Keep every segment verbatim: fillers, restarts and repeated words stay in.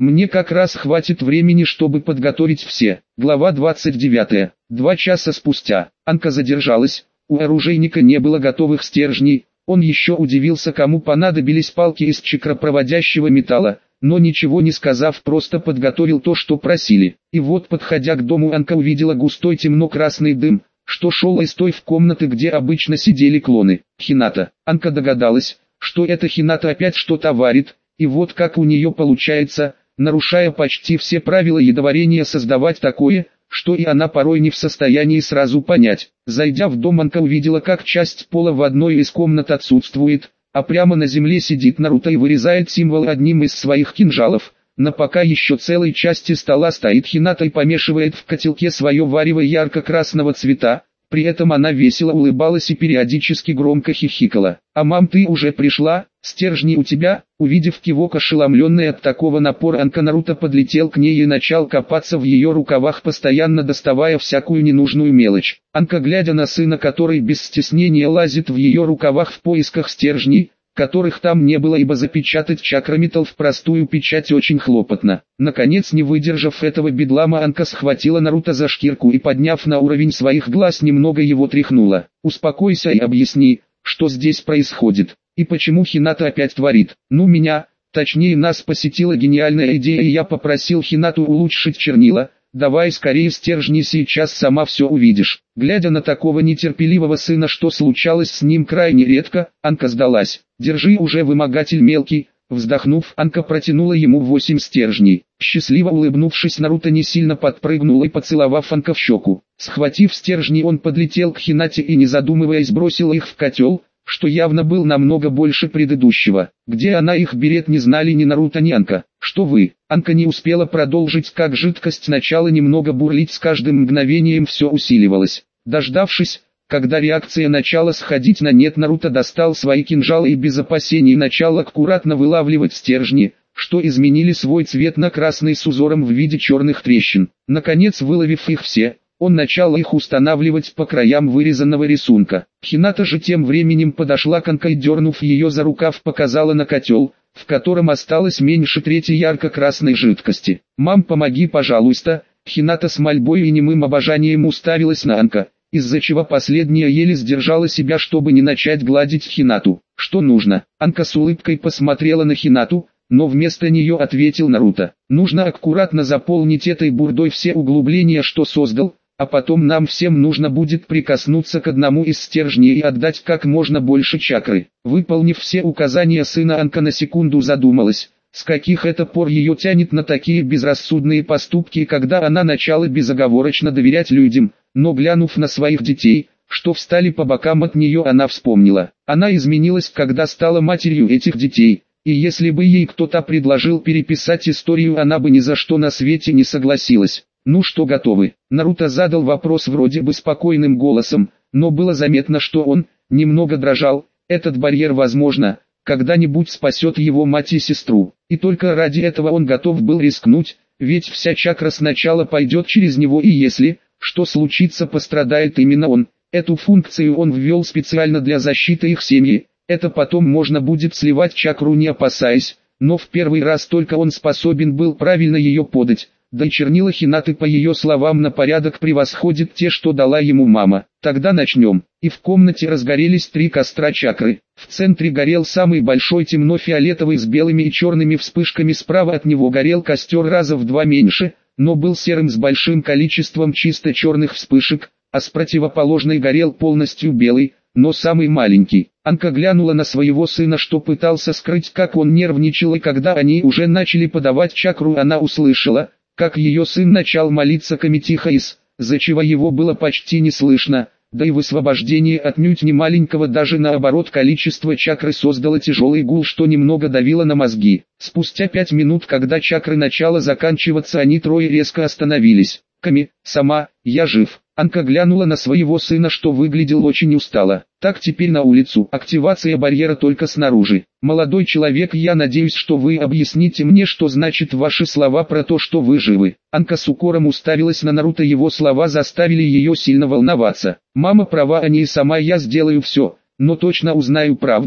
Мне как раз хватит времени, чтобы подготовить все. Глава двадцать девятая. Два часа спустя. Анка задержалась. У оружейника не было готовых стержней. Он еще удивился, кому понадобились палки из чакропроводящего металла, но ничего не сказав, просто подготовил то, что просили. И вот, подходя к дому, Анка увидела густой темно-красный дым, что шел из той в комнаты, где обычно сидели клоны. Хината. Анка догадалась, что эта Хината опять что-то варит, и вот как у нее получается, нарушая почти все правила ядоварения, создавать такое, что и она порой не в состоянии сразу понять. Зайдя в дом, Анка увидела, как часть пола в одной из комнат отсутствует, а прямо на земле сидит Наруто и вырезает символ одним из своих кинжалов. На пока еще целой части стола стоит Хината и помешивает в котелке свое варево ярко-красного цвета. При этом она весело улыбалась и периодически громко хихикала. «А мам, ты уже пришла? Стержни у тебя?» Увидев кивок, ошеломленный от такого напора, Анка, Наруто подлетел к ней и начал копаться в ее рукавах, постоянно доставая всякую ненужную мелочь. Анка, глядя на сына, который без стеснения лазит в ее рукавах в поисках стержней, которых там не было, ибо запечатать чакрометалл в простую печать очень хлопотно. Наконец, не выдержав этого бедлама, Анка схватила Наруто за шкирку и, подняв на уровень своих глаз, немного его тряхнула. «Успокойся и объясни, что здесь происходит, и почему Хината опять творит. Ну меня, точнее нас посетила гениальная идея, и я попросил Хинату улучшить чернила. Давай скорее стержни, сейчас сама все увидишь». Глядя на такого нетерпеливого сына, что случалось с ним крайне редко, Анка сдалась. «Держи уже, вымогатель мелкий». Вздохнув, Анка протянула ему восемь стержней. Счастливо улыбнувшись, Наруто не сильно подпрыгнул и, поцеловав Анка в щеку, схватив стержни, он подлетел к Хинате и, не задумываясь, бросил их в котел, что явно был намного больше предыдущего. Где она их берет, не знали ни Наруто, ни Анка. «Что вы?» Анка не успела продолжить, как жидкость начала немного бурлить, с каждым мгновением все усиливалось. Дождавшись, когда реакция начала сходить на нет, Наруто достал свои кинжалы и без опасений начал аккуратно вылавливать стержни, что изменили свой цвет на красный с узором в виде черных трещин. Наконец, выловив их все, он начал их устанавливать по краям вырезанного рисунка. Хината же тем временем подошла к Анке и, дернув ее за рукав, показала на котел, в котором осталось меньше трети ярко-красной жидкости. «Мам, помоги, пожалуйста». Хината с мольбой и немым обожанием уставилась на Анка, из-за чего последняя еле сдержала себя, чтобы не начать гладить Хинату. «Что нужно?» Анка с улыбкой посмотрела на Хинату, но вместо нее ответил Наруто. «Нужно аккуратно заполнить этой бурдой все углубления, что создал, а потом нам всем нужно будет прикоснуться к одному из стержней и отдать как можно больше чакры». Выполнив все указания сына, Анка на секунду задумалась, с каких это пор ее тянет на такие безрассудные поступки, когда она начала безоговорочно доверять людям, но, глянув на своих детей, что встали по бокам от нее, она вспомнила. Она изменилась, когда стала матерью этих детей, и если бы ей кто-то предложил переписать историю, она бы ни за что на свете не согласилась. «Ну что, готовы?» Наруто задал вопрос вроде бы спокойным голосом, но было заметно, что он немного дрожал. Этот барьер, возможно, когда-нибудь спасет его мать и сестру, и только ради этого он готов был рискнуть, ведь вся чакра сначала пойдет через него, и если что случится, пострадает именно он. Эту функцию он ввел специально для защиты их семьи. Это потом можно будет сливать чакру, не опасаясь, но в первый раз только он способен был правильно ее подать. Да и чернила Хинаты, по ее словам, на порядок превосходит те, что дала ему мама. «Тогда начнем». И в комнате разгорелись три костра чакры. В центре горел самый большой, темно-фиолетовый, с белыми и черными вспышками. Справа от него горел костер раза в два меньше, но был серым с большим количеством чисто черных вспышек, а с противоположной горел полностью белый, но самый маленький. Анка глянула на своего сына, что пытался скрыть, как он нервничал, и когда они уже начали подавать чакру, она услышала, как ее сын начал молиться Камитихаис, за чего его было почти не слышно, да и высвобождение отнюдь не маленького, даже наоборот, количество чакры создало тяжелый гул, что немного давило на мозги. Спустя пять минут, когда чакры начала заканчиваться, они трое резко остановились. «Ками, сама, я жив». Анка глянула на своего сына, что выглядел очень устало. «Так, теперь на улицу. Активация барьера только снаружи. Молодой человек, я надеюсь, что вы объясните мне, что значит ваши слова про то, что вы живы». Анка с укором уставилась на Наруто, его слова заставили ее сильно волноваться. «Мама права, а не сама, я сделаю все, но точно узнаю правду.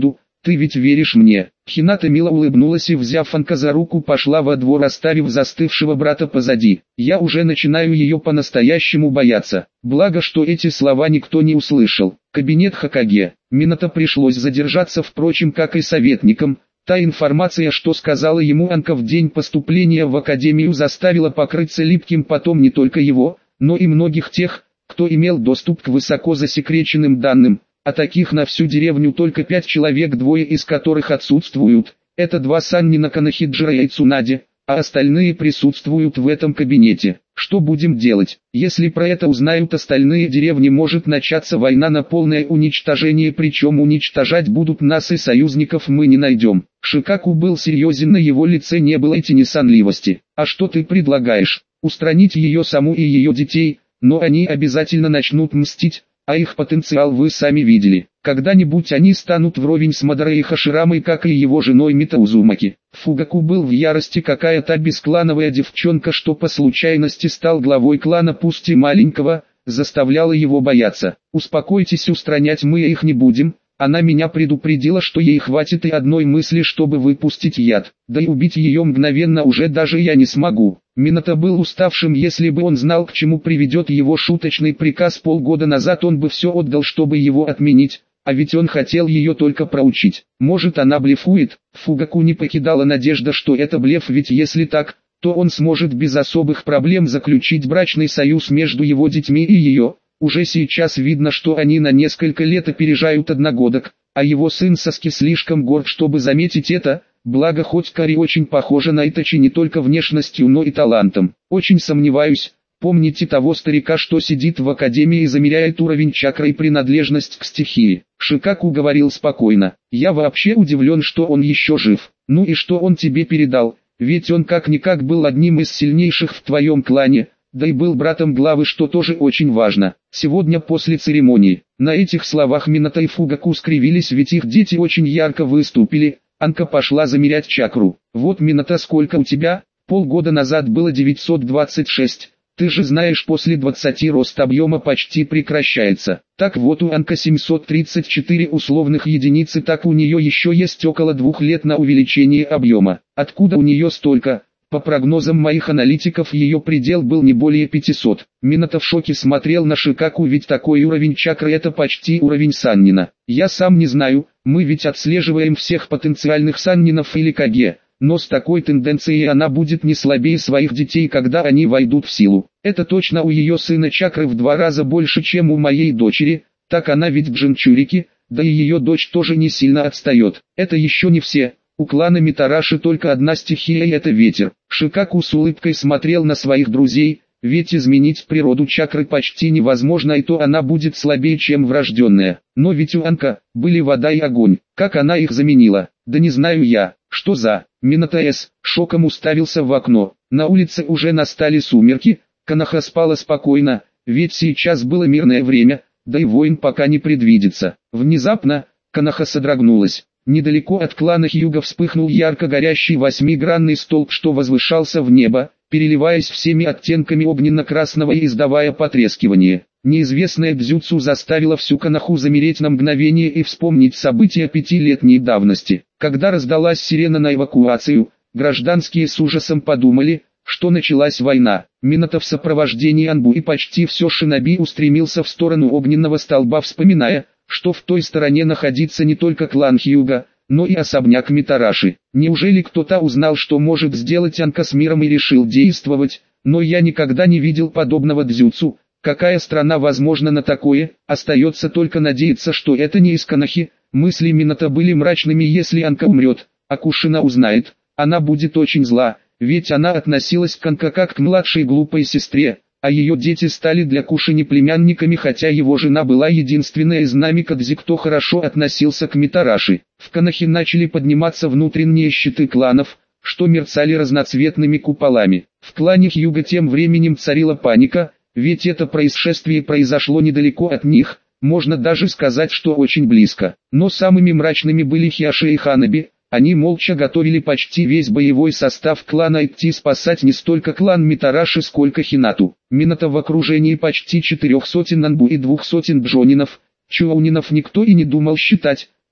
Ты ведь веришь мне?» Хината мило улыбнулась и, взяв Анка за руку, пошла во двор, оставив застывшего брата позади. «Я уже начинаю ее по-настоящему бояться». Благо, что эти слова никто не услышал. Кабинет Хокаге. Минато пришлось задержаться, впрочем, как и советникам. Та информация, что сказала ему Анка в день поступления в академию, заставила покрыться липким потом не только его, но и многих тех, кто имел доступ к высоко засекреченным данным. А таких на всю деревню только пять человек, двое из которых отсутствуют. Это два саннина Канахиджира и Цунади, а остальные присутствуют в этом кабинете. Что будем делать? Если про это узнают остальные деревни, может начаться война на полное уничтожение, причем уничтожать будут нас, и союзников мы не найдем. Шикаку был серьезен, на его лице не было и тени сонливости. А что ты предлагаешь? Устранить ее саму и ее детей, но они обязательно начнут мстить. А их потенциал вы сами видели. Когда-нибудь они станут вровень с Мадарой и Хаширамой, как и его женой Мито Узумаки. Фугаку был в ярости. Какая-то бесклановая девчонка, что по случайности стал главой клана, пусть и маленького, заставляла его бояться. Успокойтесь, устранять мы их не будем. Она меня предупредила, что ей хватит и одной мысли, чтобы выпустить яд. Да и убить ее мгновенно уже даже я не смогу. Минато был уставшим. Если бы он знал, к чему приведет его шуточный приказ полгода назад, он бы все отдал, чтобы его отменить. А ведь он хотел ее только проучить. Может, она блефует? Фугаку не покидала надежда, что это блеф, ведь если так, то он сможет без особых проблем заключить брачный союз между его детьми и ее. Уже сейчас видно, что они на несколько лет опережают одногодок, а его сын Саски слишком горд, чтобы заметить это. Благо, хоть Кари очень похожа на Итачи не только внешностью, но и талантом. Очень сомневаюсь. Помните того старика, что сидит в академии и замеряет уровень чакры и принадлежность к стихии? Шикаку говорил спокойно. Я вообще удивлен, что он еще жив. Ну и что он тебе передал? Ведь он как-никак был одним из сильнейших в твоем клане. Да и был братом главы, что тоже очень важно. Сегодня после церемонии. На этих словах Минато и Фугаку скривились, ведь их дети очень ярко выступили. Анка пошла замерять чакру. Вот, Минато, сколько у тебя? Полгода назад было девятьсот двадцать шесть. Ты же знаешь, после двадцати рост объема почти прекращается. Так вот, у Анка семьсот тридцать четыре условных единицы, так у нее еще есть около двух лет на увеличение объема. Откуда у нее столько? По прогнозам моих аналитиков, ее предел был не более пятисот. Минато в шоке смотрел на Шикаку, ведь такой уровень чакры — это почти уровень саннина. Я сам не знаю, мы ведь отслеживаем всех потенциальных саннинов или каге, но с такой тенденцией она будет не слабее своих детей, когда они войдут в силу. Это точно, у ее сына чакры в два раза больше, чем у моей дочери, так она ведь Джинчурики, да и ее дочь тоже не сильно отстает. Это еще не все. У клана Митараши только одна стихия, и это ветер. Шикаку с улыбкой смотрел на своих друзей, ведь изменить природу чакры почти невозможно, и то она будет слабее, чем врожденная. Но ведь у Анка были вода и огонь. Как она их заменила? Да не знаю я. Что за... Минато С. шоком уставился в окно. На улице уже настали сумерки. Канаха спала спокойно, ведь сейчас было мирное время, да и войн пока не предвидится. Внезапно Канаха содрогнулась. Недалеко от клана Хьюга вспыхнул ярко горящий восьмигранный столб, что возвышался в небо, переливаясь всеми оттенками огненно-красного и издавая потрескивание. Неизвестная дзюцу заставила всю Канаху замереть на мгновение и вспомнить события пятилетней давности. Когда раздалась сирена на эвакуацию, гражданские с ужасом подумали, что началась война. Минато в сопровождении Анбу и почти все шиноби устремился в сторону огненного столба, вспоминая, что в той стороне находится не только клан Хьюга, но и особняк Митараши. Неужели кто-то узнал, что может сделать Анка с миром, и решил действовать? Но я никогда не видел подобного дзюцу. Какая страна возможна на такое? Остается только надеяться, что это не из Канахи. Мысли Минато были мрачными. Если Анка умрет, а Кушина узнает, она будет очень зла, ведь она относилась к Анка как к младшей глупой сестре. А ее дети стали для Кушини племянниками, хотя его жена была единственная из Намикадзи, кто хорошо относился к Митараши. В Канахе начали подниматься внутренние щиты кланов, что мерцали разноцветными куполами. В клане Хьюга тем временем царила паника, ведь это происшествие произошло недалеко от них, можно даже сказать, что очень близко. Но самыми мрачными были Хиаши и Ханаби. Они молча готовили почти весь боевой состав клана идти спасать не столько клан Митараши, сколько Хинату. Минато в окружении почти четырех сотен Анбу и двух сотен джонинов, чоунинов никто и не думал считать,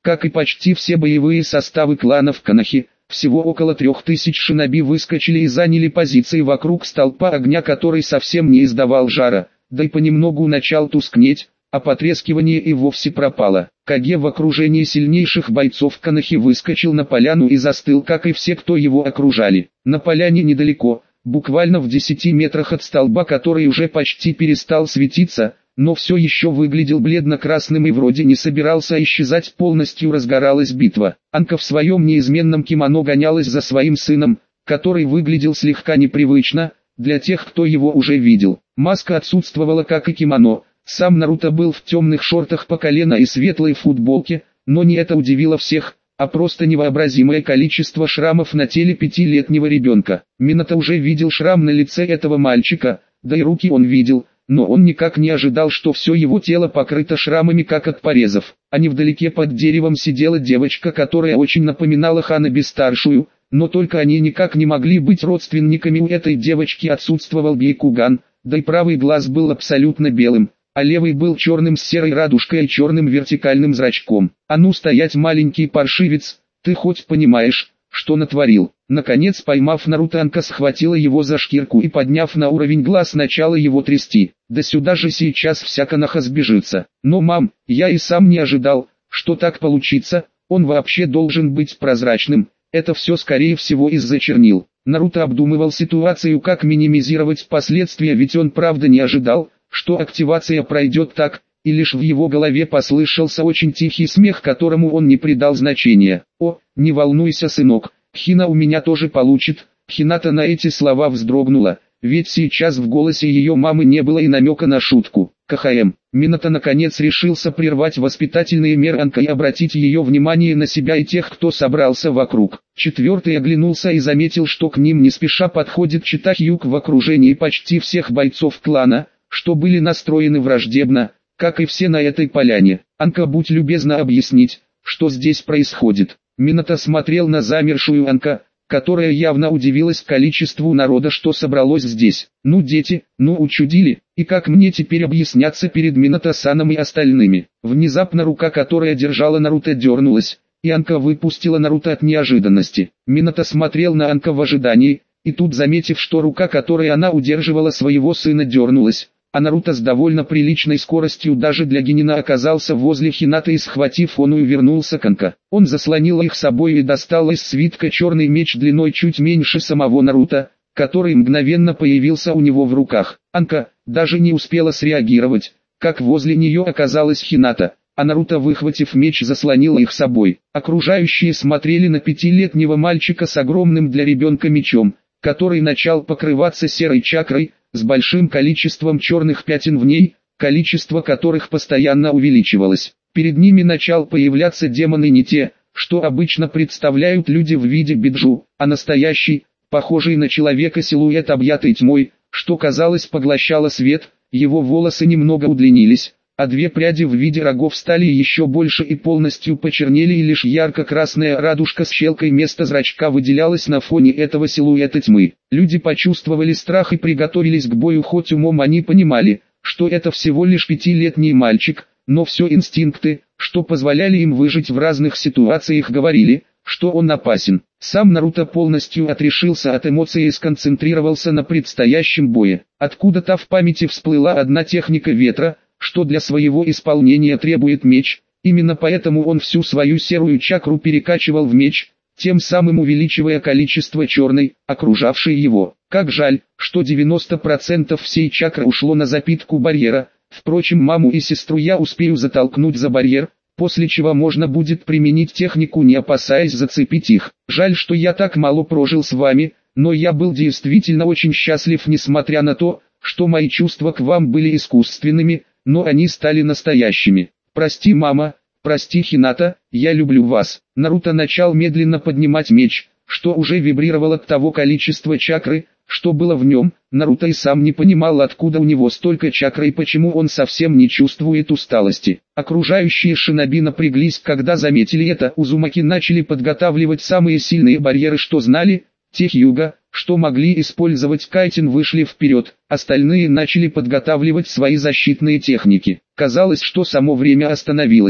Как и почти все боевые составы кланов Канахи, всего около трех тысяч шиноби выскочили и заняли позиции вокруг столпа огня, который совсем не издавал жара, да и понемногу начал тускнеть, а потрескивание и вовсе пропало. Каге в окружении сильнейших бойцов Канахи выскочил на поляну и застыл, как и все, кто его окружали. На поляне недалеко, буквально в десяти метрах от столба, который уже почти перестал светиться, но все еще выглядел бледно-красным и вроде не собирался исчезать, полностью разгоралась битва. Анка в своем неизменном кимоно гонялась за своим сыном, который выглядел слегка непривычно, для тех, кто его уже видел. Маска отсутствовала, как и кимоно. Сам Наруто был в темных шортах по колено и светлой футболке, но не это удивило всех, а просто невообразимое количество шрамов на теле пятилетнего ребенка. Минато уже видел шрам на лице этого мальчика, да и руки он видел, но он никак не ожидал, что все его тело покрыто шрамами, как от порезов. А невдалеке под деревом сидела девочка, которая очень напоминала Ханаби-старшую, но только они никак не могли быть родственниками. У этой девочки отсутствовал Бейкуган, да и правый глаз был абсолютно белым, а левый был черным с серой радужкой и черным вертикальным зрачком. «А ну стоять, маленький паршивец, ты хоть понимаешь, что натворил?» Наконец, поймав Наруто, Анка схватила его за шкирку и, подняв на уровень глаз, начала его трясти. «Да сюда же сейчас вся Коноха сбежится». «Но, мам, я и сам не ожидал, что так получится, он вообще должен быть прозрачным, это все скорее всего из-за чернил». Наруто обдумывал ситуацию, как минимизировать последствия, ведь он правда не ожидал, что активация пройдет так, и лишь в его голове послышался очень тихий смех, которому он не придал значения. «О, не волнуйся, сынок, Хина у меня тоже получит». Хината на эти слова вздрогнула, ведь сейчас в голосе ее мамы не было и намека на шутку. КХМ. Минато наконец решился прервать воспитательные меры Анка и обратить ее внимание на себя и тех, кто собрался вокруг. Четвертый оглянулся и заметил, что к ним не спеша подходит Читахьюк в окружении почти всех бойцов клана, что были настроены враждебно, как и все на этой поляне. «Анка, будь любезна объяснить, что здесь происходит». Минато смотрел на замершую Анка, которая явно удивилась количеству народа, что собралось здесь. «Ну дети, ну учудили, и как мне теперь объясняться перед Минато-саном и остальными?» Внезапно рука, которая держала Наруто, дернулась, и Анка выпустила Наруто от неожиданности. Минато смотрел на Анка в ожидании, и тут, заметив, что рука, которой она удерживала своего сына, дернулась, а Наруто с довольно приличной скоростью даже для генина оказался возле Хинаты и, схватив оную, вернулся к Анка. Он заслонил их собой и достал из свитка черный меч длиной чуть меньше самого Наруто, который мгновенно появился у него в руках. Анка даже не успела среагировать, как возле нее оказалась Хината, а Наруто, выхватив меч, заслонил их собой. Окружающие смотрели на пятилетнего мальчика с огромным для ребенка мечом, который начал покрываться серой чакрой, с большим количеством черных пятен в ней, количество которых постоянно увеличивалось. Перед ними начал появляться демоны, не те, что обычно представляют люди в виде биджу, а настоящий, похожий на человека силуэт, объятый тьмой, что казалось поглощало свет. Его волосы немного удлинились, а две пряди в виде рогов стали еще больше и полностью почернели, и лишь ярко-красная радужка с щелкой вместо зрачка выделялась на фоне этого силуэта тьмы. Люди почувствовали страх и приготовились к бою, хоть умом они понимали, что это всего лишь пятилетний мальчик, но все инстинкты, что позволяли им выжить в разных ситуациях, говорили, что он опасен. Сам Наруто полностью отрешился от эмоций и сконцентрировался на предстоящем бое. Откуда-то в памяти всплыла одна техника ветра, что для своего исполнения требует меч, именно поэтому он всю свою серую чакру перекачивал в меч, тем самым увеличивая количество черной, окружавшей его. Как жаль, что девяносто процентов всей чакры ушло на запитку барьера. Впрочем, маму и сестру я успею затолкнуть за барьер, после чего можно будет применить технику, не опасаясь зацепить их. Жаль, что я так мало прожил с вами, но я был действительно очень счастлив, несмотря на то, что мои чувства к вам были искусственными, но они стали настоящими. Прости, мама, прости, Хината, я люблю вас. Наруто начал медленно поднимать меч, что уже вибрировало от того количества чакры, что было в нем. Наруто и сам не понимал, откуда у него столько чакры и почему он совсем не чувствует усталости. Окружающие шиноби напряглись, когда заметили это. Узумаки начали подготавливать самые сильные барьеры, что знали. Тех юга, что могли использовать кайтин, вышли вперед, остальные начали подготавливать свои защитные техники. Казалось, что само время остановилось.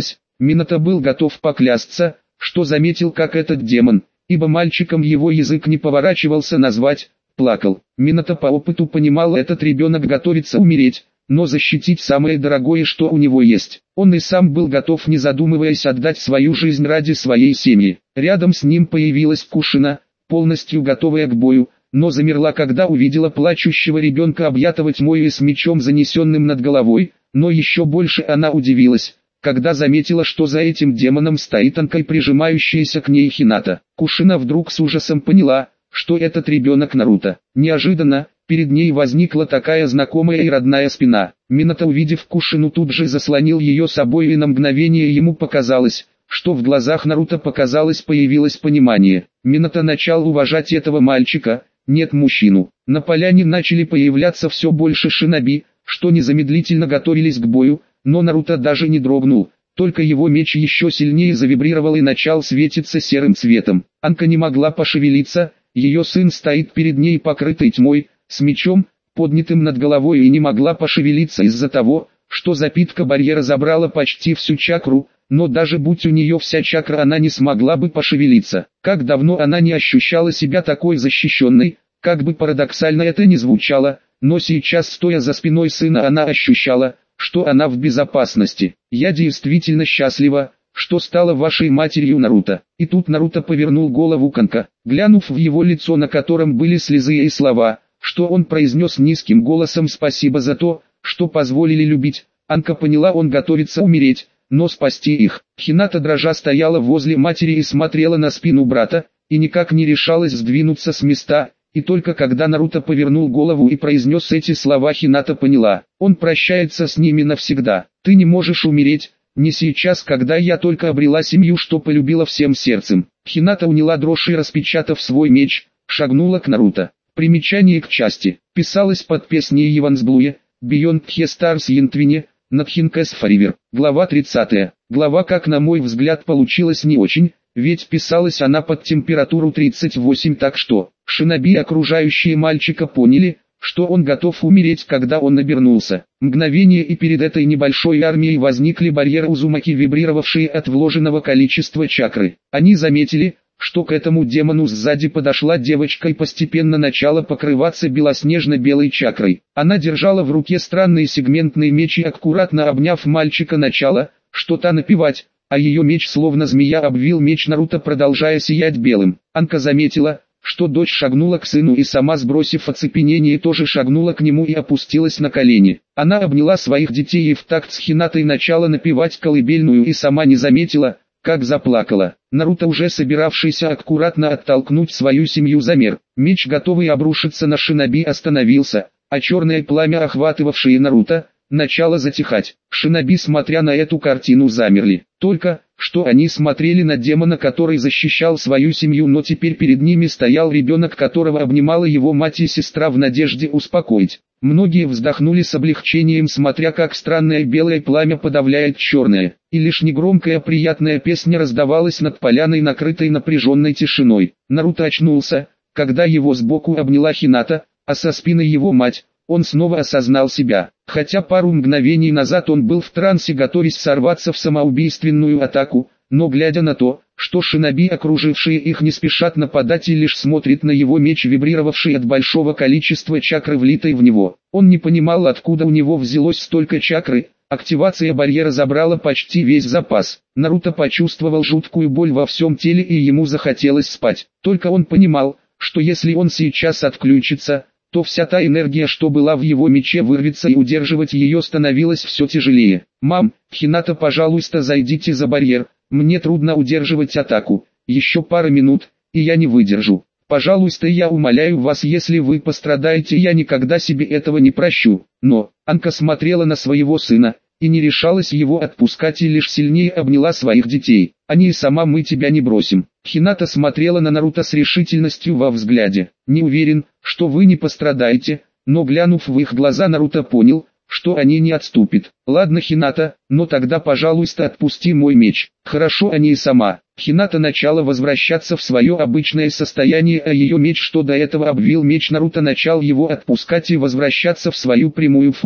Минато был готов поклясться, что заметил как этот демон, ибо мальчиком его язык не поворачивался назвать, плакал. Минато по опыту понимал, этот ребенок готовится умереть, но защитить самое дорогое, что у него есть. Он и сам был готов, не задумываясь, отдать свою жизнь ради своей семьи. Рядом с ним появилась Кушина, полностью готовая к бою, но замерла, когда увидела плачущего ребенка, объятого тьмой и с мечом, занесенным над головой, но еще больше она удивилась, когда заметила, что за этим демоном стоит Анка, прижимающаяся к ней Хината. Кушина вдруг с ужасом поняла, что этот ребенок Наруто. Неожиданно, перед ней возникла такая знакомая и родная спина. Минато, увидев Кушину, тут же заслонил ее собой, и на мгновение ему показалось, что в глазах Наруто показалось появилось понимание. Минато начал уважать этого мальчика, нет мужчину. На поляне начали появляться все больше шиноби, что незамедлительно готовились к бою, но Наруто даже не дрогнул, только его меч еще сильнее завибрировал и начал светиться серым цветом. Анка не могла пошевелиться, ее сын стоит перед ней покрытый тьмой, с мечом, поднятым над головой, и не могла пошевелиться из-за того, что запитка барьера забрала почти всю чакру, но даже будь у нее вся чакра, она не смогла бы пошевелиться. Как давно она не ощущала себя такой защищенной, как бы парадоксально это ни звучало, но сейчас, стоя за спиной сына, она ощущала, что она в безопасности. «Я действительно счастлива, что стала вашей матерью, Наруто». И тут Наруто повернул голову к Анка, глянув в его лицо, на котором были слезы и слова, что он произнес низким голосом: «Спасибо за то, что позволили любить». Анка поняла, он готовится умереть, но спасти их. Хината дрожа стояла возле матери и смотрела на спину брата, и никак не решалась сдвинуться с места, и только когда Наруто повернул голову и произнес эти слова, Хината поняла, он прощается с ними навсегда. «Ты не можешь умереть, не сейчас, когда я только обрела семью, что полюбила всем сердцем». Хината уняла дрожь и, распечатав свой меч, шагнула к Наруто. Примечание к части. Писалось под песней Ивансблуе, Beyond the Stars Янтвине, Nothing Else Forever. Глава тридцатая. Глава, как на мой взгляд, получилась не очень, ведь писалась она под температуру тридцать восемь, так что шиноби и окружающие мальчика поняли, что он готов умереть, когда он обернулся. Мгновение, и перед этой небольшой армией возникли барьеры Узумаки, вибрировавшие от вложенного количества чакры. Они заметили, что к этому демону сзади подошла девочка и постепенно начала покрываться белоснежно-белой чакрой. Она держала в руке странный сегментный меч и, аккуратно обняв мальчика, начала что-то напевать, а ее меч словно змея обвил меч Наруто, продолжая сиять белым. Анка заметила, что дочь шагнула к сыну и сама, сбросив оцепенение, тоже шагнула к нему и опустилась на колени. Она обняла своих детей и в такт с Хинатой начала напевать колыбельную, и сама не заметила, как заплакала. Наруто, уже собиравшийся аккуратно оттолкнуть свою семью, замер. Меч, готовый обрушиться на шиноби, остановился, а черное пламя, охватывавшее Наруто, начало затихать. Шиноби, смотря на эту картину, замерли. Только что они смотрели на демона, который защищал свою семью, но теперь перед ними стоял ребенок, которого обнимала его мать и сестра в надежде успокоить. Многие вздохнули с облегчением, смотря как странное белое пламя подавляет черное, и лишь негромкая приятная песня раздавалась над поляной, накрытой напряженной тишиной. Наруто очнулся, когда его сбоку обняла Хината, а со спины его мать. Он снова осознал себя, хотя пару мгновений назад он был в трансе, готовясь сорваться в самоубийственную атаку, но глядя на то, что шиноби, окружившие их, не спешат нападать и лишь смотрят на его меч, вибрировавший от большого количества чакры, влитой в него, он не понимал, откуда у него взялось столько чакры. Активация барьера забрала почти весь запас. Наруто почувствовал жуткую боль во всем теле, и ему захотелось спать. Только он понимал, что если он сейчас отключится, то вся та энергия, что была в его мече, вырвется, и удерживать ее становилось все тяжелее. «Мам, Хината, пожалуйста, зайдите за барьер, мне трудно удерживать атаку, еще пара минут, и я не выдержу. Пожалуйста, я умоляю вас, если вы пострадаете, я никогда себе этого не прощу». Но Анка смотрела на своего сына и не решалась его отпускать, и лишь сильнее обняла своих детей. «Они и сама, мы тебя не бросим». Хината смотрела на Наруто с решительностью во взгляде. «Не уверен, что вы не пострадаете», но, глянув в их глаза, Наруто понял, что они не отступят. «Ладно, Хината, но тогда, пожалуйста, отпусти мой меч». «Хорошо, они и сама». Хината начала возвращаться в свое обычное состояние, а ее меч, что до этого обвил меч Наруто, начал его отпускать и возвращаться в свою прямую форму.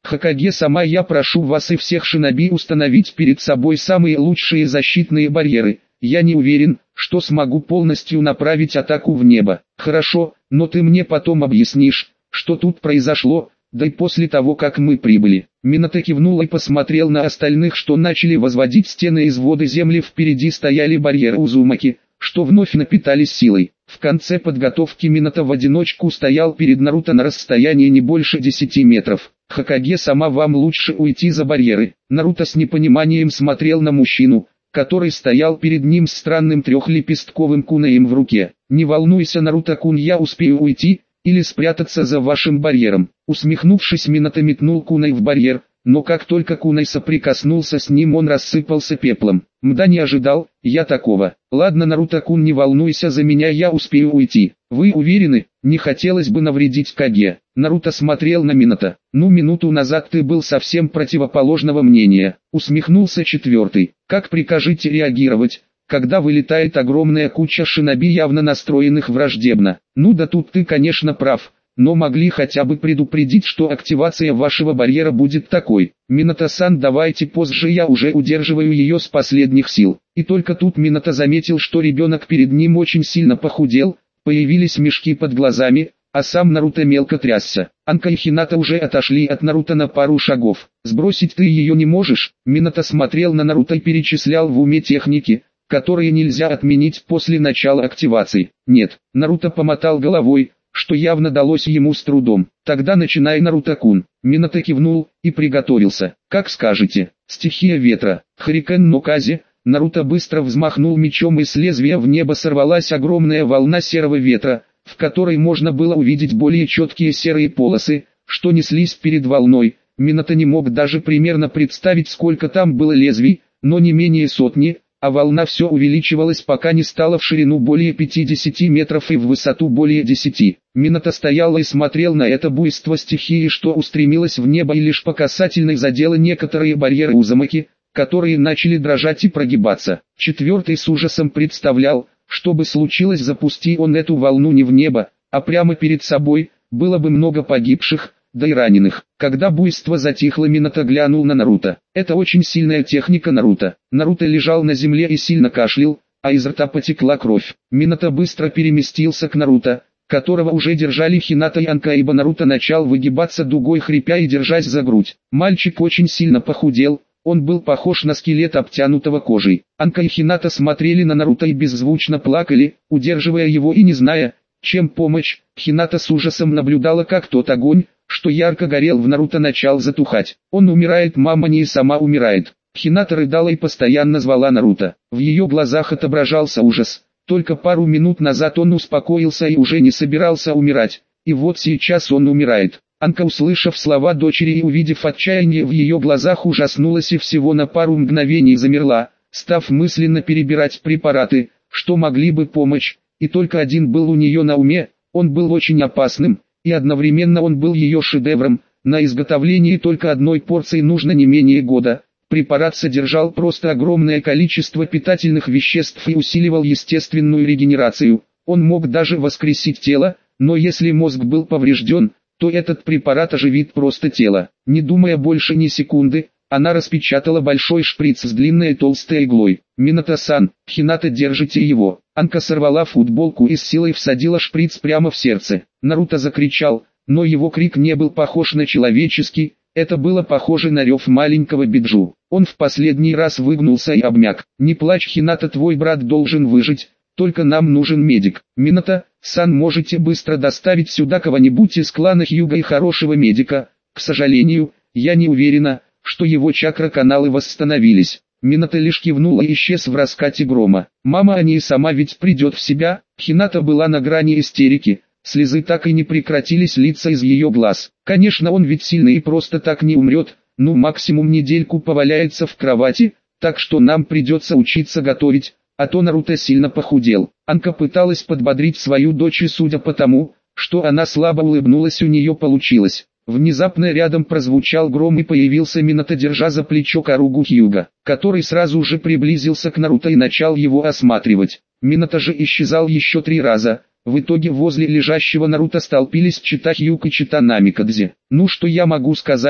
Хокаге-сама, я прошу вас и всех шиноби установить перед собой самые лучшие защитные барьеры. Я не уверен, что смогу полностью направить атаку в небо. Хорошо, но ты мне потом объяснишь, что тут произошло, да и после того, как мы прибыли. Минато кивнул и посмотрел на остальных, что начали возводить стены из воды земли. Впереди стояли барьеры Узумаки, что вновь напитались силой. В конце подготовки Минато в одиночку стоял перед Наруто на расстоянии не больше десяти метров. Хокаге-сама, вам лучше уйти за барьеры. Наруто с непониманием смотрел на мужчину, который стоял перед ним с странным трехлепестковым кунаем в руке. Не волнуйся, Наруто-кун, я успею уйти или спрятаться за вашим барьером. Усмехнувшись, Минато метнул кунай в барьер, но как только кунай соприкоснулся с ним, он рассыпался пеплом. Мда не ожидал я такого. Ладно, Наруто-кун, не волнуйся за меня, я успею уйти. Вы уверены? Не хотелось бы навредить Каге. Наруто смотрел на Минато. Ну, минуту назад ты был совсем противоположного мнения. Усмехнулся четвертый. Как прикажете реагировать, когда вылетает огромная куча шиноби, явно настроенных враждебно? Ну да, тут ты, конечно, прав, но могли хотя бы предупредить, что активация вашего барьера будет такой. Минато-сан, давайте позже, я уже удерживаю ее с последних сил. И только тут Минато заметил, что ребенок перед ним очень сильно похудел, появились мешки под глазами, а сам Наруто мелко трясся. Анка и Хината уже отошли от Наруто на пару шагов. Сбросить ты ее не можешь? Минато смотрел на Наруто и перечислял в уме техники, которые нельзя отменить после начала активации. Нет, Наруто помотал головой, что явно далось ему с трудом. Тогда начинай, Наруто-кун. Минато кивнул и приготовился. Как скажете. Стихия ветра. Харикен но Казе. Наруто быстро взмахнул мечом, и с лезвия в небо сорвалась огромная волна серого ветра, в которой можно было увидеть более четкие серые полосы, что неслись перед волной. Минато не мог даже примерно представить, сколько там было лезвий, но не менее сотни, а волна все увеличивалась, пока не стала в ширину более пятидесяти метров и в высоту более десяти. Минато стоял и смотрел на это буйство стихии, что устремилось в небо, и лишь по касательной задело некоторые барьеры Узумаки, которые начали дрожать и прогибаться. Четвертый с ужасом представлял, что бы случилось, запусти он эту волну не в небо, а прямо перед собой, было бы много погибших, да и раненых. Когда буйство затихло, Минато глянул на Наруто. Это очень сильная техника Наруто. Наруто лежал на земле и сильно кашлял, а из рта потекла кровь. Минато быстро переместился к Наруто, которого уже держали Хината и Анка, ибо Наруто начал выгибаться дугой, хрипя и держась за грудь. Мальчик очень сильно похудел. Он был похож на скелет, обтянутого кожей. Анка и Хината смотрели на Наруто и беззвучно плакали, удерживая его и не зная, чем помочь. Хината с ужасом наблюдала, как тот огонь, что ярко горел в Наруто, начал затухать. Он умирает, мама не и сама умирает. Хината рыдала и постоянно звала Наруто. В ее глазах отображался ужас. Только пару минут назад он успокоился и уже не собирался умирать. И вот сейчас он умирает. Анка, услышав слова дочери и увидев отчаяние в ее глазах, ужаснулась и всего на пару мгновений замерла, став мысленно перебирать препараты, что могли бы помочь, и только один был у нее на уме. Он был очень опасным, и одновременно он был ее шедевром. На изготовление только одной порции нужно не менее года. Препарат содержал просто огромное количество питательных веществ и усиливал естественную регенерацию. Он мог даже воскресить тело, но если мозг был поврежден, то этот препарат оживит просто тело. Не думая больше ни секунды, она распечатала большой шприц с длинной толстой иглой. «Минато-сан, Хината, держите его». Анка сорвала футболку и с силой всадила шприц прямо в сердце. Наруто закричал, но его крик не был похож на человеческий, это было похоже на рев маленького Биджу. Он в последний раз выгнулся и обмяк. «Не плачь, Хината, твой брат должен выжить, только нам нужен медик. Минато-сан, можете быстро доставить сюда кого-нибудь из клана Хьюга и хорошего медика? К сожалению, я не уверена, что его чакра-каналы восстановились». Минато лишь кивнула и исчез в раскате грома. Мама, а не и сама ведь придет в себя. Хината была на грани истерики. Слезы так и не прекратились литься из ее глаз. Конечно, он ведь сильный и просто так не умрет, ну максимум недельку поваляется в кровати, так что нам придется учиться готовить, а то Наруто сильно похудел. Анка пыталась подбодрить свою дочь, и судя по тому, что она слабо улыбнулась, у нее получилось. Внезапно рядом прозвучал гром и появился Минато, держа за плечо Каругу Хьюга, который сразу же приблизился к Наруто и начал его осматривать. Минато же исчезал еще три раза. В итоге возле лежащего Наруто столпились Чита Хьюг и Чита Намикадзе. Ну что я могу сказать,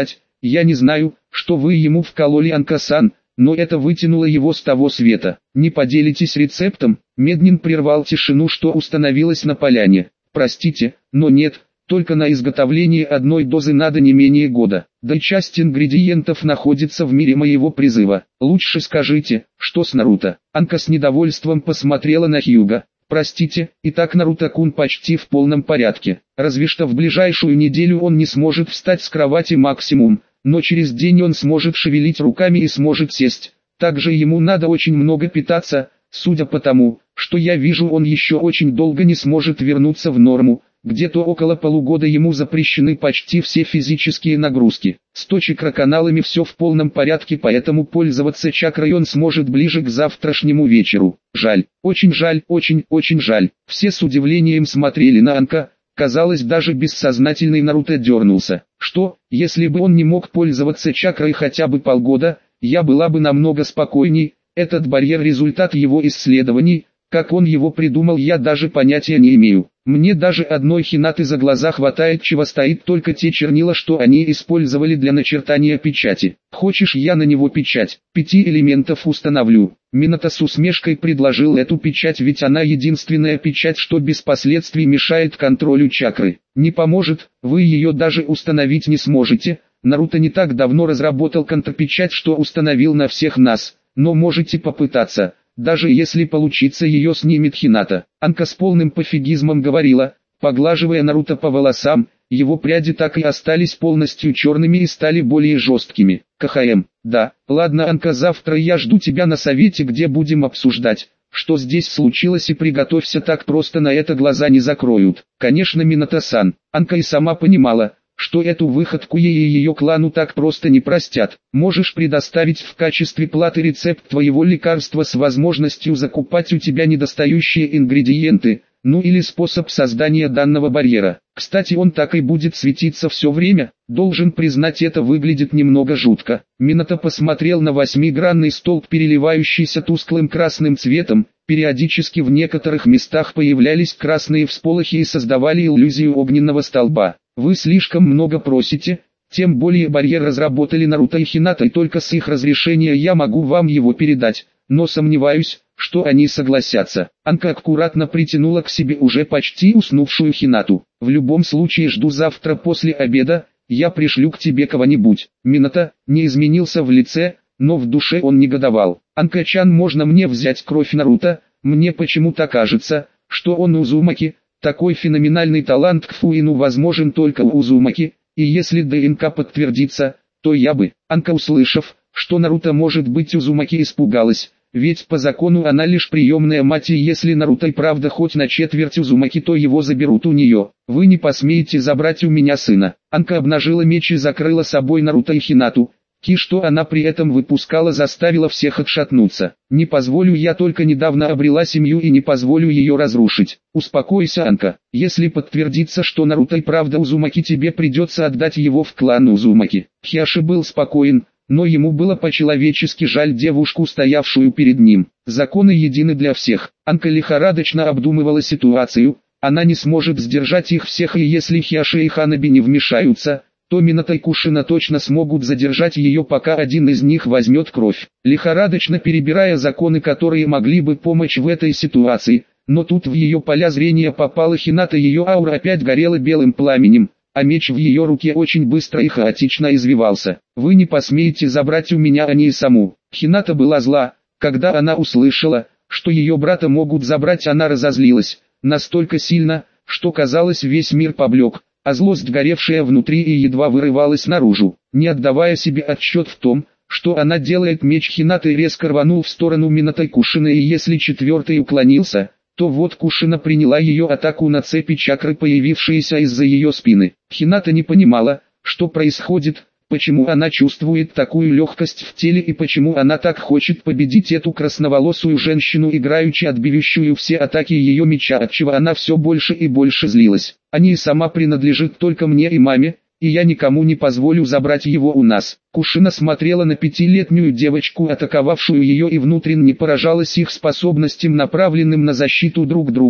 я не знаю, что вы ему вкололи, Анка-сан, но это вытянуло его с того света. Не поделитесь рецептом?» Меднин прервал тишину, что установилась на поляне. «Простите, но нет, только на изготовление одной дозы надо не менее года. Да и часть ингредиентов находится в мире моего призыва. Лучше скажите, что с Наруто?» Анка с недовольством посмотрела на Хьюга. «Простите, и так Наруто-кун почти в полном порядке. Разве что в ближайшую неделю он не сможет встать с кровати максимум, но через день он сможет шевелить руками и сможет сесть. Также ему надо очень много питаться, судя по тому, что я вижу, он еще очень долго не сможет вернуться в норму. Где-то около полугода ему запрещены почти все физические нагрузки. С чакроканалами все в полном порядке, поэтому пользоваться чакрой он сможет ближе к завтрашнему вечеру. Жаль, очень жаль, очень-очень жаль». Все с удивлением смотрели на Анка. Казалось, даже бессознательный Наруто дернулся. «Что, если бы он не мог пользоваться чакрой хотя бы полгода, я была бы намного спокойней. Этот барьер — результат его исследований. Как он его придумал, я даже понятия не имею. Мне даже одной хинаты за глаза хватает, чего стоит только те чернила, что они использовали для начертания печати. Хочешь, я на него печать пяти элементов установлю?» Минато с усмешкой предложил эту печать, ведь она единственная печать, что без последствий мешает контролю чакры. «Не поможет, вы ее даже установить не сможете. Наруто не так давно разработал контрпечать, что установил на всех нас, но можете попытаться. Даже если получится, ее снимет Хината». Анка с полным пофигизмом говорила, поглаживая Наруто по волосам. Его пряди так и остались полностью черными и стали более жесткими. «КХМ, да, ладно, Анка, завтра я жду тебя на совете, где будем обсуждать, что здесь случилось, и приготовься, так просто на это глаза не закроют». «Конечно, Минато-сан». Анка и сама понимала, что эту выходку ей и ее клану так просто не простят. «Можешь предоставить в качестве платы рецепт твоего лекарства с возможностью закупать у тебя недостающие ингредиенты, ну или способ создания данного барьера. Кстати, он так и будет светиться все время. Должен признать, это выглядит немного жутко». Минато посмотрел на восьмигранный столб, переливающийся тусклым красным цветом. Периодически в некоторых местах появлялись красные всполохи и создавали иллюзию огненного столба. «Вы слишком много просите, тем более барьер разработали Наруто и Хината, и только с их разрешения я могу вам его передать, но сомневаюсь, что они согласятся». Анка аккуратно притянула к себе уже почти уснувшую Хинату. «В любом случае жду завтра после обеда, я пришлю к тебе кого-нибудь». Минато не изменился в лице, но в душе он негодовал. «Анка-чан, можно мне взять кровь Наруто? Мне почему-то кажется, что он Узумаки. Такой феноменальный талант к Фуину возможен только у Узумаки, и если ДНК подтвердится, то я бы». Анка, услышав, что Наруто может быть Узумаки, испугалась, ведь по закону она лишь приемная мать, и если Наруто и правда хоть на четверть Узумаки, то его заберут у нее. «Вы не посмеете забрать у меня сына». Анка обнажила меч и закрыла собой Наруто и Хинату. Ки, что она при этом выпускала, заставила всех отшатнуться. «Не позволю, я только недавно обрела семью и не позволю ее разрушить». «Успокойся, Анка. Если подтвердится, что Наруто и правда Узумаки, тебе придется отдать его в клан Узумаки». Хиаши был спокоен, но ему было по-человечески жаль девушку, стоявшую перед ним. Законы едины для всех. Анка лихорадочно обдумывала ситуацию. Она не сможет сдержать их всех, и если Хиаши и Ханаби не вмешаются, то Минато и Кушина точно смогут задержать ее, пока один из них возьмет кровь. Лихорадочно перебирая законы, которые могли бы помочь в этой ситуации, но тут в ее поля зрения попала Хината, ее аура опять горела белым пламенем, а меч в ее руке очень быстро и хаотично извивался. «Вы не посмеете забрать у меня Они-саму». Хината была зла, когда она услышала, что ее брата могут забрать. Она разозлилась настолько сильно, что казалось, весь мир поблек, а злость, горевшая внутри, и едва вырывалась наружу. Не отдавая себе отчет в том, что она делает, меч Хинаты резко рванул в сторону Минато и Кушины, и если четвертый уклонился, то вот Кушина приняла ее атаку на цепи чакры, появившиеся из-за ее спины. Хината не понимала, что происходит, почему она чувствует такую легкость в теле и почему она так хочет победить эту красноволосую женщину, играючи отбивающую все атаки ее меча, отчего она все больше и больше злилась. «Они сама принадлежит только мне и маме, и я никому не позволю забрать его у нас». Кушина смотрела на пятилетнюю девочку, атаковавшую ее, и внутренне поражалась их способностям, направленным на защиту друг друга.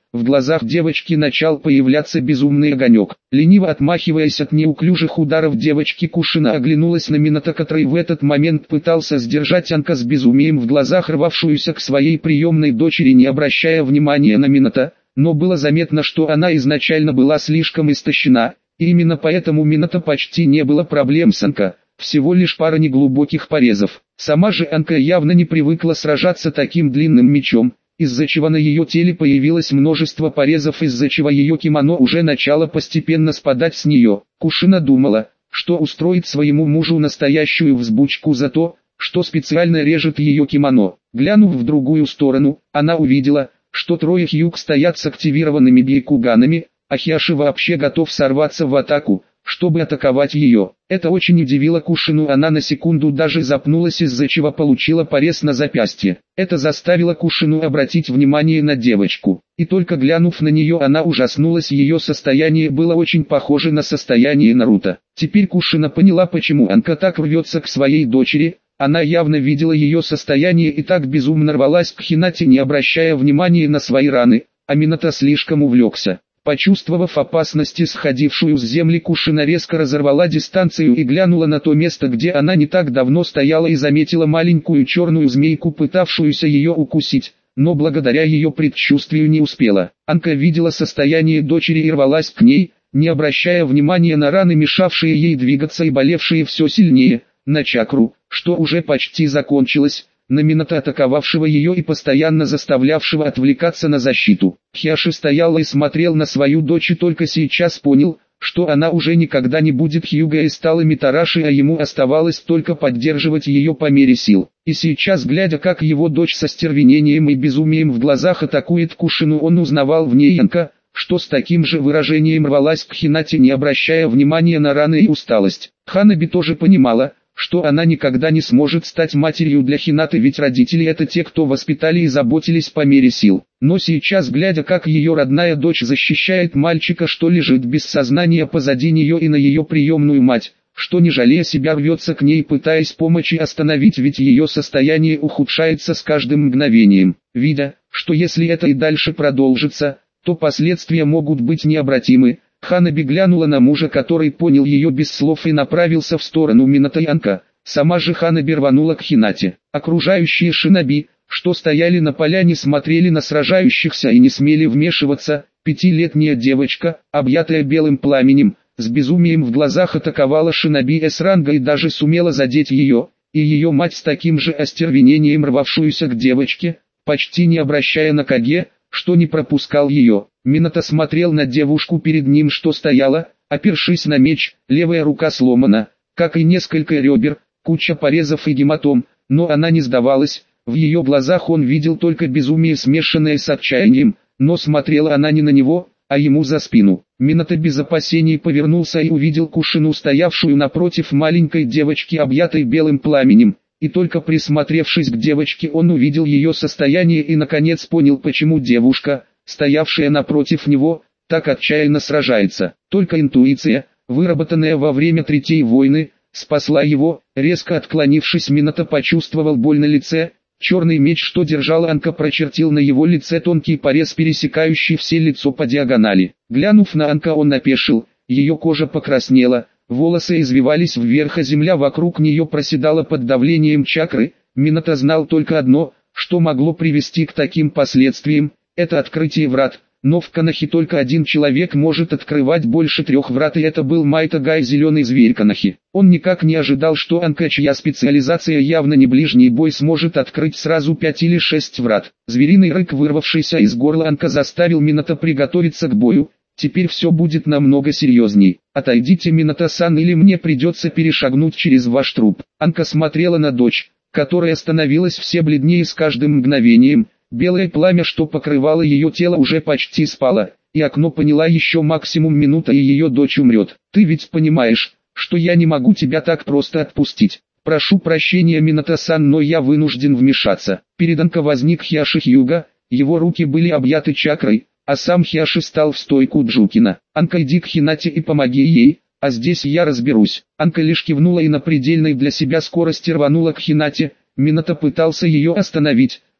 в глазах девочки начал появляться безумный огонек. Лениво отмахиваясь от неуклюжих ударов девочки, Кушина оглянулась на Минато, который в этот момент пытался сдержать Анка с безумием в глазах, рвавшуюся к своей приемной дочери, не обращая внимания на Минато, но было заметно, что она изначально была слишком истощена, и именно поэтому Минато почти не было проблем с Анка, всего лишь пара неглубоких порезов. Сама же Анка явно не привыкла сражаться таким длинным мечом, из-за чего на ее теле появилось множество порезов, из-за чего ее кимоно уже начало постепенно спадать с нее. Кушина думала, что устроит своему мужу настоящую взбучку за то, что специально режет ее кимоно. Глянув в другую сторону, она увидела, что трое Хьюг стоят с активированными бейкуганами, а Хиаши вообще готов сорваться в атаку, чтобы атаковать ее. Это очень удивило Кушину, она на секунду даже запнулась, из-за чего получила порез на запястье. Это заставило Кушину обратить внимание на девочку, и только глянув на нее, она ужаснулась, ее состояние было очень похоже на состояние Наруто. Теперь Кушина поняла, почему Анка так рвется к своей дочери. Она явно видела ее состояние и так безумно рвалась к Хинате, не обращая внимания на свои раны, а Минато слишком увлекся. Почувствовав опасность, исходившую с земли, Кушина резко разорвала дистанцию и глянула на то место, где она не так давно стояла, и заметила маленькую черную змейку, пытавшуюся ее укусить, но благодаря ее предчувствию не успела. Анка видела состояние дочери и рвалась к ней, не обращая внимания на раны, мешавшие ей двигаться и болевшие все сильнее, на чакру, что уже почти закончилось, на Минато, атаковавшего ее и постоянно заставлявшего отвлекаться на защиту. Хиаши стоял и смотрел на свою дочь, и только сейчас понял, что она уже никогда не будет Хьюга и стала Митараши, а ему оставалось только поддерживать ее по мере сил. И сейчас, глядя, как его дочь со стервенением и безумием в глазах атакует Кушину, он узнавал в ней Анка, что с таким же выражением рвалась к Хинате, не обращая внимания на раны и усталость. Ханаби тоже понимала, что она никогда не сможет стать матерью для Хинаты, ведь родители — это те, кто воспитали и заботились по мере сил. Но сейчас, глядя, как ее родная дочь защищает мальчика, что лежит без сознания позади нее, и на ее приемную мать, что не жалея себя рвется к ней, пытаясь помочь и остановить, ведь ее состояние ухудшается с каждым мгновением. Видя, что если это и дальше продолжится, то последствия могут быть необратимы, Ханаби глянула на мужа, который понял ее без слов и направился в сторону Минато и Анка. Сама же Ханаби рванула к Хинате. Окружающие шиноби, что стояли на поляне, смотрели на сражающихся и не смели вмешиваться. Пятилетняя девочка, объятая белым пламенем, с безумием в глазах атаковала шиноби С-ранга и даже сумела задеть ее, и ее мать с таким же остервенением, рвавшуюся к девочке, почти не обращая на Каге, что не пропускал ее. Минато смотрел на девушку перед ним, что стояла, опершись на меч, левая рука сломана, как и несколько ребер, куча порезов и гематом, но она не сдавалась. В ее глазах он видел только безумие, смешанное с отчаянием, но смотрела она не на него, а ему за спину. Минато без опасений повернулся и увидел Кушину, стоявшую напротив маленькой девочки, объятой белым пламенем. И только присмотревшись к девочке, он увидел ее состояние и наконец понял, почему девушка, стоявшая напротив него, так отчаянно сражается. Только интуиция, выработанная во время Третьей войны, спасла его. Резко отклонившись, Минато почувствовал боль на лице. Черный меч, что держал Анка, прочертил на его лице тонкий порез, пересекающий все лицо по диагонали. Глянув на Анка, он опешил, ее кожа покраснела, волосы извивались вверх, а земля вокруг нее проседала под давлением чакры. Минато знал только одно, что могло привести к таким последствиям. Это открытие врат, но в Канахи только один человек может открывать больше трех врат, и это был Майта Гай, зеленый зверь Канахи. Он никак не ожидал, что Анка, чья специализация явно не ближний бой, сможет открыть сразу пять или шесть врат. Звериный рык, вырвавшийся из горла Анка, заставил Минато приготовиться к бою. Теперь все будет намного серьезней. Отойдите, Минато-сан, или мне придется перешагнуть через ваш труп. Анка смотрела на дочь, которая становилась все бледнее с каждым мгновением. Белое пламя, что покрывало ее тело, уже почти спало, и окно поняла: еще максимум минута, и ее дочь умрет. Ты ведь понимаешь, что я не могу тебя так просто отпустить. Прошу прощения, Минато-сан, но я вынужден вмешаться. Перед Анка возник Хиаши Хьюга, его руки были объяты чакрой, а сам Хиаши стал в стойку Джукина. Анка, иди к Хинате и помоги ей, а здесь я разберусь. Анка лишь кивнула и на предельной для себя скорости рванула к Хинате. Минато пытался ее остановить,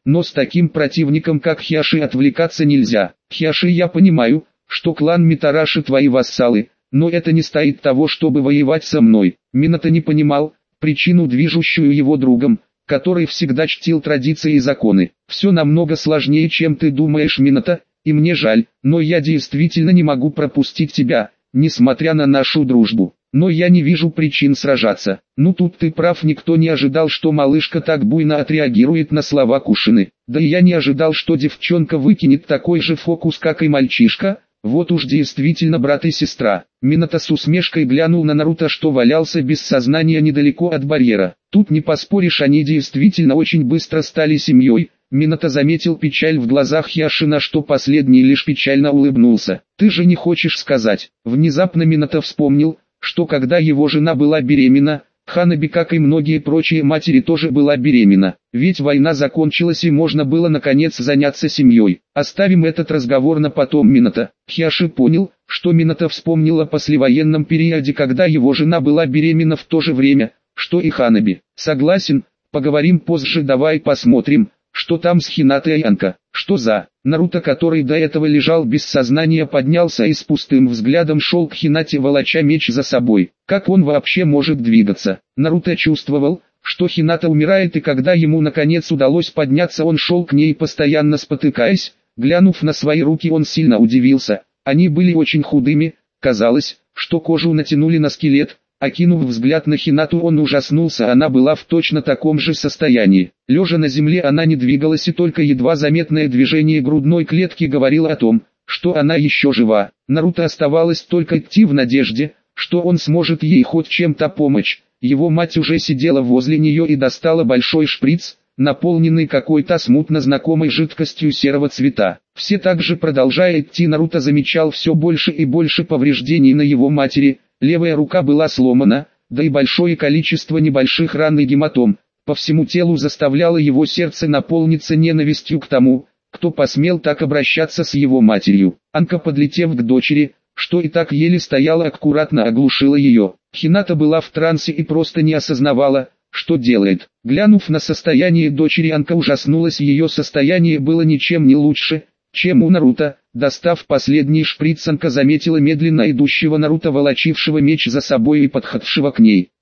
но с таким противником как Хиаши отвлекаться нельзя. Хиаши, я понимаю, что клан Митараши твои вассалы, но это не стоит того, чтобы воевать со мной. Минато не понимал причину, движущую его другом, который всегда чтил традиции и законы. Все намного сложнее, чем ты думаешь, Минато, и мне жаль, но я действительно не могу пропустить тебя, несмотря на нашу дружбу. Но я не вижу причин сражаться. Ну тут ты прав, никто не ожидал, что малышка так буйно отреагирует на слова Кушины. Да и я не ожидал, что девчонка выкинет такой же фокус, как и мальчишка. Вот уж действительно брат и сестра. Минато с усмешкой глянул на Наруто, что валялся без сознания недалеко от барьера. Тут не поспоришь, они действительно очень быстро стали семьей. Минато заметил печаль в глазах Хиаши, на что последний лишь печально улыбнулся. Ты же не хочешь сказать? Внезапно Минато вспомнил, что когда его жена была беременна, Ханаби, как и многие прочие матери, тоже была беременна. Ведь война закончилась и можно было наконец заняться семьей. Оставим этот разговор на потом, Минато. Хиаши понял, что Минато вспомнил о послевоенном периоде, когда его жена была беременна в то же время, что и Ханаби. Согласен, поговорим позже, давай посмотрим, что там с Хинатой и Анко. Что за... Наруто, который до этого лежал без сознания, поднялся и с пустым взглядом шел к Хинате, волоча меч за собой. Как он вообще может двигаться? Наруто чувствовал, что Хината умирает, и когда ему наконец удалось подняться, он шел к ней, постоянно спотыкаясь. Глянув на свои руки, он сильно удивился. Они были очень худыми, казалось, что кожу натянули на скелет. Окинув взгляд на Хинату, он ужаснулся, она была в точно таком же состоянии. Лежа на земле, она не двигалась, и только едва заметное движение грудной клетки говорило о том, что она еще жива. Наруто оставалось только идти в надежде, что он сможет ей хоть чем-то помочь. Его мать уже сидела возле нее и достала большой шприц, наполненный какой-то смутно знакомой жидкостью серого цвета. Все так же продолжая идти, Наруто замечал все больше и больше повреждений на его матери. Левая рука была сломана, да и большое количество небольших ран и гематом по всему телу заставляло его сердце наполниться ненавистью к тому, кто посмел так обращаться с его матерью. Анко, подлетев к дочери, что и так еле стояла, аккуратно оглушила ее. Хината была в трансе и просто не осознавала, что делает. Глянув на состояние дочери, Анко ужаснулась, ее состояние было ничем не лучше, чем у Наруто. Достав последний шприц, Анко заметила медленно идущего Наруто, волочившего меч за собой и подходившего к ней.